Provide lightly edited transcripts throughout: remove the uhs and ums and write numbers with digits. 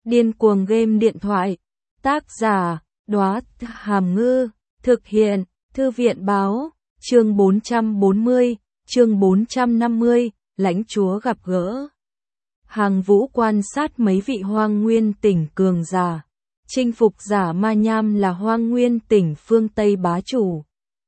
Điên cuồng game điện thoại. Tác giả, Đóa Hàm Ngư. Thực hiện, Thư viện báo. Chương 440, chương 450, lãnh chúa gặp gỡ. Hàng Vũ quan sát mấy vị Hoang Nguyên tỉnh cường giả. Chinh phục giả Ma Nham là Hoang Nguyên tỉnh phương Tây bá chủ.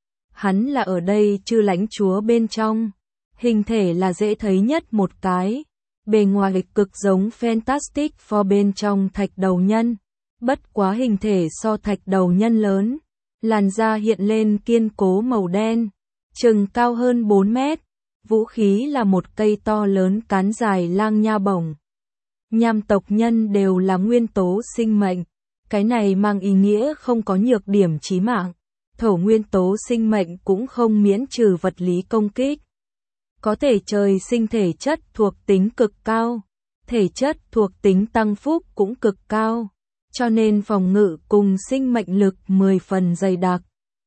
Hắn là ở đây chư lãnh chúa bên trong. Hình thể là dễ thấy nhất một cái. Bề ngoài cực giống Fantastic Four bên trong thạch đầu nhân. Bất quá hình thể so thạch đầu nhân lớn. Làn da hiện lên kiên cố màu đen. Chừng cao hơn 4 mét. Vũ khí là một cây to lớn cán dài lang nha bổng. Nham tộc nhân đều là nguyên tố sinh mệnh. Cái này mang ý nghĩa không có nhược điểm chí mạng. Thổ nguyên tố sinh mệnh cũng không miễn trừ vật lý công kích. Có thể trời sinh thể chất thuộc tính cực cao. Thể chất thuộc tính tăng phúc cũng cực cao. Cho nên phòng ngự cùng sinh mệnh lực 10 phần dày đặc.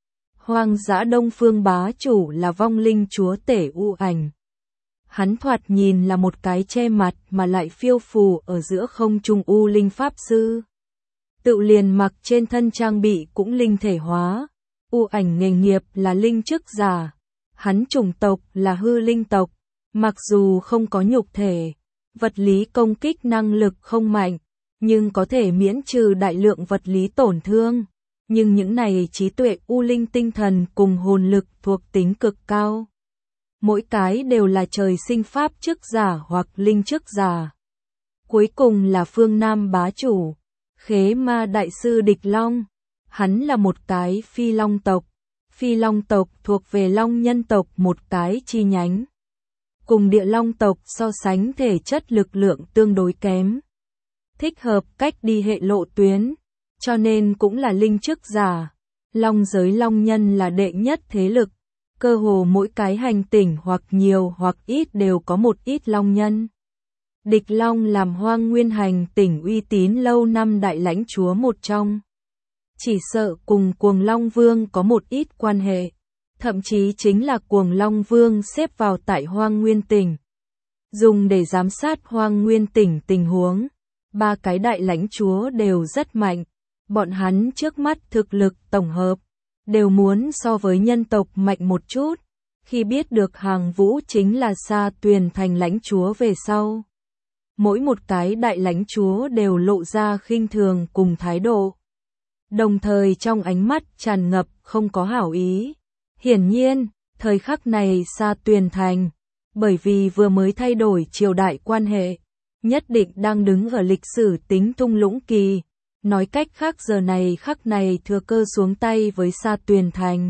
Hoang dã Đông Phương bá chủ là vong linh chúa tể U Ảnh. Hắn thoạt nhìn là một cái che mặt mà lại phiêu phù ở giữa không trung U Linh Pháp Sư. Tự liền mặc trên thân trang bị cũng linh thể hóa. U Ảnh nghề nghiệp là linh chức giả. Hắn chủng tộc là hư linh tộc. Mặc dù không có nhục thể, vật lý công kích năng lực không mạnh, nhưng có thể miễn trừ đại lượng vật lý tổn thương. Nhưng những này trí tuệ U Linh tinh thần cùng hồn lực thuộc tính cực cao. Mỗi cái đều là trời sinh pháp chức giả hoặc linh chức giả. Cuối cùng là phương Nam bá chủ, Khế Ma Đại Sư Địch Long. Hắn là một cái phi long tộc. Phi long tộc thuộc về long nhân tộc một cái chi nhánh. Cùng địa long tộc so sánh thể chất lực lượng tương đối kém. Thích hợp cách đi hệ lộ tuyến, cho nên cũng là linh chức giả. Long giới long nhân là đệ nhất thế lực. Cơ hồ mỗi cái hành tinh hoặc nhiều hoặc ít đều có một ít long nhân. Địch Long làm Hoang Nguyên hành tinh uy tín lâu năm đại lãnh chúa một trong. Chỉ sợ cùng Cuồng Long Vương có một ít quan hệ. Thậm chí chính là Cuồng Long Vương xếp vào tại Hoang Nguyên tỉnh. Dùng để giám sát Hoang Nguyên tỉnh tình huống. Ba cái đại lãnh chúa đều rất mạnh. Bọn hắn trước mắt thực lực tổng hợp. Đều muốn so với nhân tộc mạnh một chút. Khi biết được Hàng Vũ chính là Sa Tuyền thành lãnh chúa về sau. Mỗi một cái đại lãnh chúa đều lộ ra khinh thường cùng thái độ. Đồng thời trong ánh mắt tràn ngập không có hảo ý. Hiển nhiên, thời khắc này Sa Tuyền thành, bởi vì vừa mới thay đổi triều đại quan hệ, nhất định đang đứng ở lịch sử tính thung lũng kỳ. Nói cách khác giờ này khắc này thừa cơ xuống tay với Sa Tuyền thành.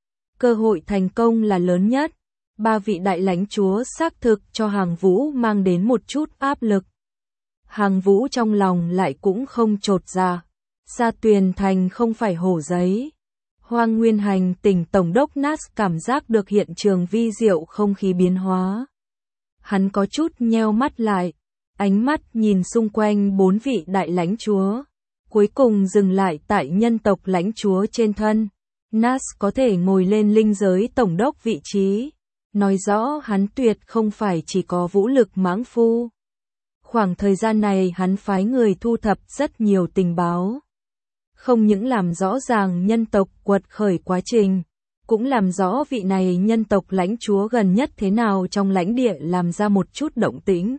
Cơ hội thành công là lớn nhất. Ba vị đại lãnh chúa xác thực cho Hàng Vũ mang đến một chút áp lực. Hàng Vũ trong lòng lại cũng không chột dạ. Sa Tuyền thành không phải hổ giấy. Hoang Nguyên hành tỉnh tổng đốc Nas cảm giác được hiện trường vi diệu không khí biến hóa. Hắn có chút nheo mắt lại, ánh mắt nhìn xung quanh bốn vị đại lãnh chúa. Cuối cùng dừng lại tại nhân tộc lãnh chúa trên thân. Nas có thể ngồi lên linh giới tổng đốc vị trí. Nói rõ hắn tuyệt không phải chỉ có vũ lực mãng phu. Khoảng thời gian này hắn phái người thu thập rất nhiều tình báo. Không những làm rõ ràng nhân tộc quật khởi quá trình, cũng làm rõ vị này nhân tộc lãnh chúa gần nhất thế nào trong lãnh địa làm ra một chút động tĩnh.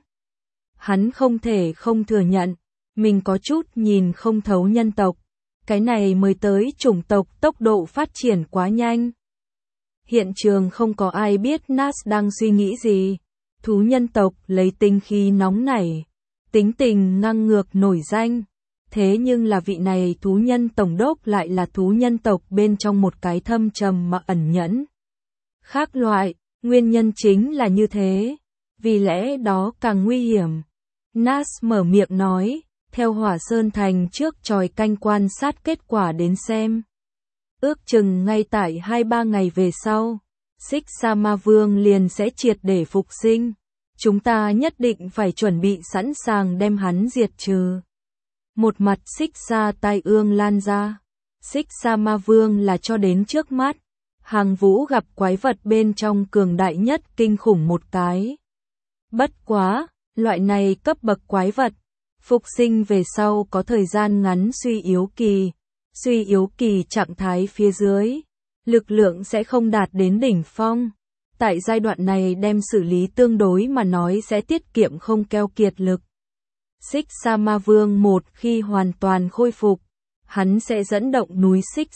Hắn không thể không thừa nhận, mình có chút nhìn không thấu nhân tộc. Cái này mới tới chủng tộc tốc độ phát triển quá nhanh. Hiện trường không có ai biết Nas đang suy nghĩ gì. Thú nhân tộc lấy tinh khí nóng nảy, tính tình ngang ngược nổi danh. Thế nhưng là vị này thú nhân tổng đốc lại là thú nhân tộc bên trong một cái thâm trầm mà ẩn nhẫn. Khác loại, nguyên nhân chính là như thế. Vì lẽ đó càng nguy hiểm. Nas mở miệng nói, theo Hỏa Sơn thành trước tròi canh quan sát kết quả đến xem. Ước chừng ngay tại 2-3 ngày về sau, Xích Sa Ma Vương liền sẽ triệt để phục sinh. Chúng ta nhất định phải chuẩn bị sẵn sàng đem hắn diệt trừ. Một mặt Xích Sa tai ương lan ra. Xích Sa Ma Vương là cho đến trước mắt. Hàng Vũ gặp quái vật bên trong cường đại nhất kinh khủng một cái. Bất quá, loại này cấp bậc quái vật, Phục sinh về sau có thời gian ngắn suy yếu kỳ trạng thái phía dưới, lực lượng sẽ không đạt đến đỉnh phong. Tại giai đoạn này đem xử lý tương đối mà nói sẽ tiết kiệm không keo kiệt lực. Xích Sa Ma Vương một khi hoàn toàn khôi phục, hắn sẽ dẫn động núi xích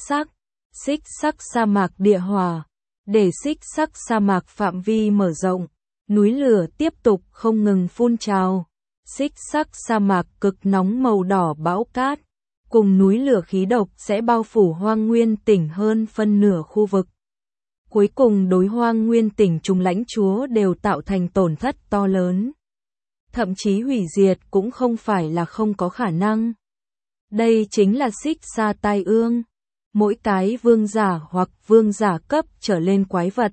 sắc sa mạc địa hỏa, để xích sắc sa mạc phạm vi mở rộng, núi lửa tiếp tục không ngừng phun trào. Xích sắc sa mạc cực nóng màu đỏ bão cát, cùng núi lửa khí độc sẽ bao phủ Hoang Nguyên tỉnh hơn phân nửa khu vực. Cuối cùng đối Hoang Nguyên tỉnh chúng lãnh chúa đều tạo thành tổn thất to lớn. Thậm chí hủy diệt cũng không phải là không có khả năng. Đây chính là xích sa tai ương. Mỗi cái vương giả hoặc vương giả cấp trở lên quái vật.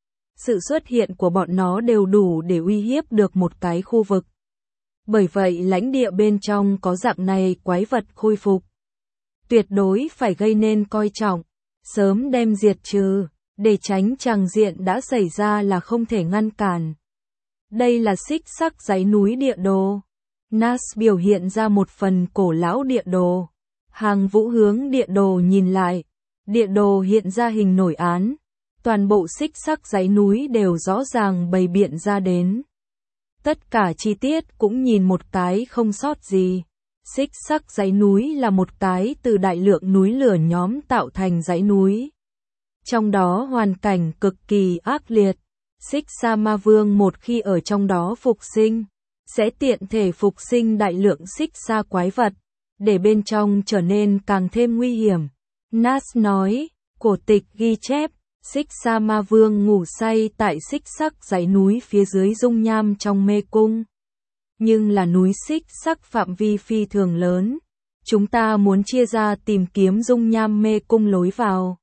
Sự xuất hiện của bọn nó đều đủ để uy hiếp được một cái khu vực. Bởi vậy lãnh địa bên trong có dạng này quái vật khôi phục. Tuyệt đối phải gây nên coi trọng, sớm đem diệt trừ, để tránh tràng diện đã xảy ra là không thể ngăn cản. Đây là xích sắc dãy núi địa đồ. Nas biểu hiện ra một phần cổ lão địa đồ. Hàng Vũ hướng địa đồ nhìn lại. Địa đồ hiện ra hình nổi án. Toàn bộ xích sắc dãy núi đều rõ ràng bày biện ra đến. Tất cả chi tiết cũng nhìn một cái không sót gì. Xích sắc dãy núi là một cái từ đại lượng núi lửa nhóm tạo thành dãy núi. Trong đó hoàn cảnh cực kỳ ác liệt. Xích Sa Ma Vương một khi ở trong đó phục sinh, sẽ tiện thể phục sinh đại lượng xích sa quái vật, để bên trong trở nên càng thêm nguy hiểm. Nas nói, cổ tịch ghi chép, xích Sa Ma Vương ngủ say tại xích sắc dãy núi phía dưới dung nham trong mê cung. Nhưng là núi xích sắc phạm vi phi thường lớn, chúng ta muốn chia ra tìm kiếm dung nham mê cung lối vào.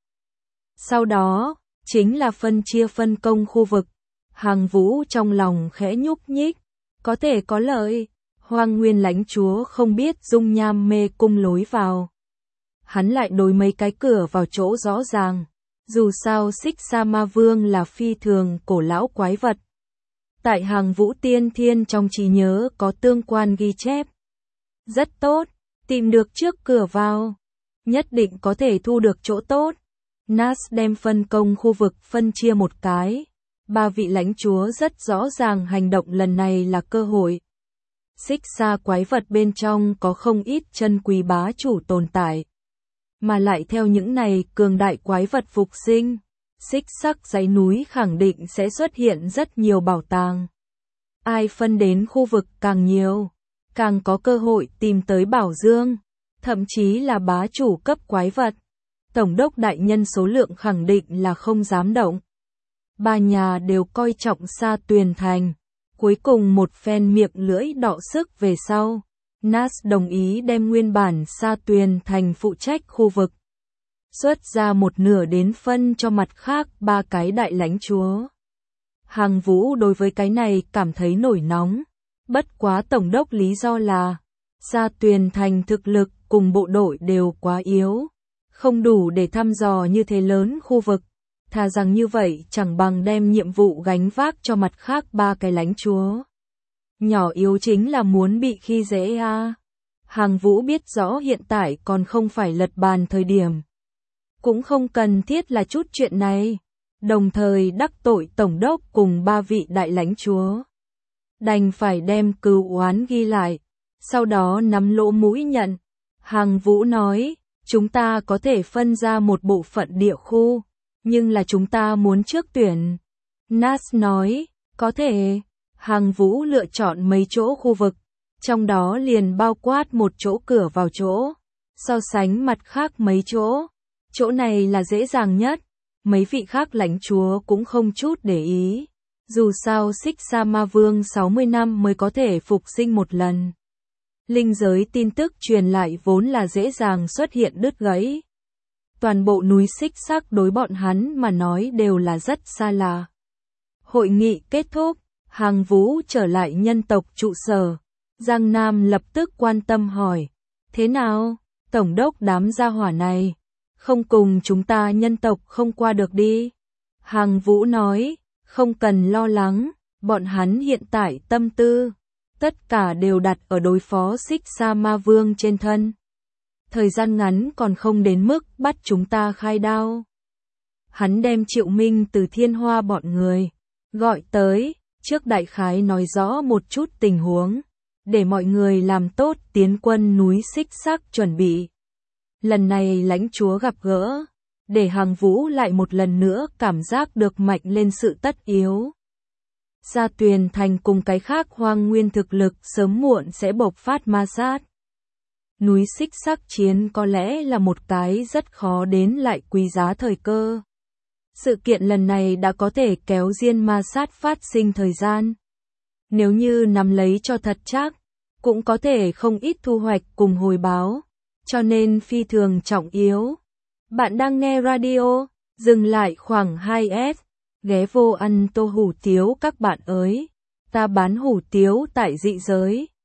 Sau đó, chính là phân công khu vực. Hàng Vũ trong lòng khẽ nhúc nhích, có thể có lợi. Hoang Nguyên lãnh chúa không biết dung nham mê cung lối vào. Hắn lại đối mấy cái cửa vào chỗ rõ ràng. Dù sao xích Sa Ma Vương là phi thường cổ lão quái vật. Tại Hàng Vũ tiên thiên trong trí nhớ có tương quan ghi chép. Rất tốt, tìm được trước cửa vào. Nhất định có thể thu được chỗ tốt. Nas đem phân công khu vực phân chia một cái. 3 vị lãnh chúa rất rõ ràng hành động lần này là cơ hội. Xích sa quái vật bên trong có không ít chân quý bá chủ tồn tại. Mà lại theo những này cường đại quái vật phục sinh, xích sắc dãy núi khẳng định sẽ xuất hiện rất nhiều bảo tàng. Ai phân đến khu vực càng nhiều, càng có cơ hội tìm tới bảo dương, thậm chí là bá chủ cấp quái vật. Tổng đốc đại nhân số lượng khẳng định là không dám động. 3 nhà đều coi trọng Sa Tuyền Thành. Cuối cùng một phen miệng lưỡi đọ sức về sau, Nas đồng ý đem nguyên bản Sa Tuyền Thành phụ trách khu vực. Xuất ra một nửa đến phân cho mặt khác 3 cái đại lãnh chúa. Hàng Vũ đối với cái này cảm thấy nổi nóng. Bất quá tổng đốc lý do là Sa Tuyền Thành thực lực cùng bộ đội đều quá yếu, không đủ để thăm dò như thế lớn khu vực. Thà rằng như vậy chẳng bằng đem nhiệm vụ gánh vác cho mặt khác 3 cái lãnh chúa. Nhỏ yếu chính là muốn bị khi dễ à. Hàng Vũ biết rõ hiện tại còn không phải lật bàn thời điểm. Cũng không cần thiết là chút chuyện này. Đồng thời đắc tội tổng đốc cùng 3 vị đại lãnh chúa. Đành phải đem cừu oán ghi lại. Sau đó nắm lỗ mũi nhận. Hàng Vũ nói, chúng ta có thể phân ra một bộ phận địa khu. Nhưng là chúng ta muốn trước tuyển. Nas nói, có thể. Hàng Vũ lựa chọn mấy chỗ khu vực. Trong đó liền bao quát một chỗ cửa vào chỗ. So sánh mặt khác mấy chỗ. Chỗ này là dễ dàng nhất. Mấy vị khác lãnh chúa cũng không chút để ý. Dù sao xích sa ma vương 60 năm mới có thể phục sinh một lần. Linh giới tin tức truyền lại vốn là dễ dàng xuất hiện đứt gãy. Toàn bộ núi xích sắc đối bọn hắn mà nói đều là rất xa lạ. Hội nghị kết thúc, Hàng Vũ trở lại nhân tộc trụ sở. Giang Nam lập tức quan tâm hỏi, thế nào, tổng đốc đám gia hỏa này, không cùng chúng ta nhân tộc không qua được đi. Hàng Vũ nói, không cần lo lắng, bọn hắn hiện tại tâm tư, tất cả đều đặt ở đối phó Xích Sa Ma Vương trên thân. Thời gian ngắn còn không đến mức bắt chúng ta khai đao. Hắn đem Triệu Minh từ Thiên Hoa bọn người gọi tới, trước đại khái nói rõ một chút tình huống, để mọi người làm tốt tiến quân núi Xích Sắc chuẩn bị. Lần này lãnh chúa gặp gỡ, để Hàng Vũ lại một lần nữa cảm giác được mạnh lên sự tất yếu. Gia Tuyền Thành cùng cái khác hoang nguyên thực lực sớm muộn sẽ bộc phát ma sát. Núi Xích Sắc chiến có lẽ là một cái rất khó đến lại quý giá thời cơ. Sự kiện lần này đã có thể kéo diên ma sát phát sinh thời gian. Nếu như nắm lấy cho thật chắc, cũng có thể không ít thu hoạch cùng hồi báo, cho nên phi thường trọng yếu. Bạn đang nghe radio, dừng lại khoảng 2S, ghé vô ăn tô hủ tiếu các bạn ơi. Ta bán hủ tiếu tại dị giới.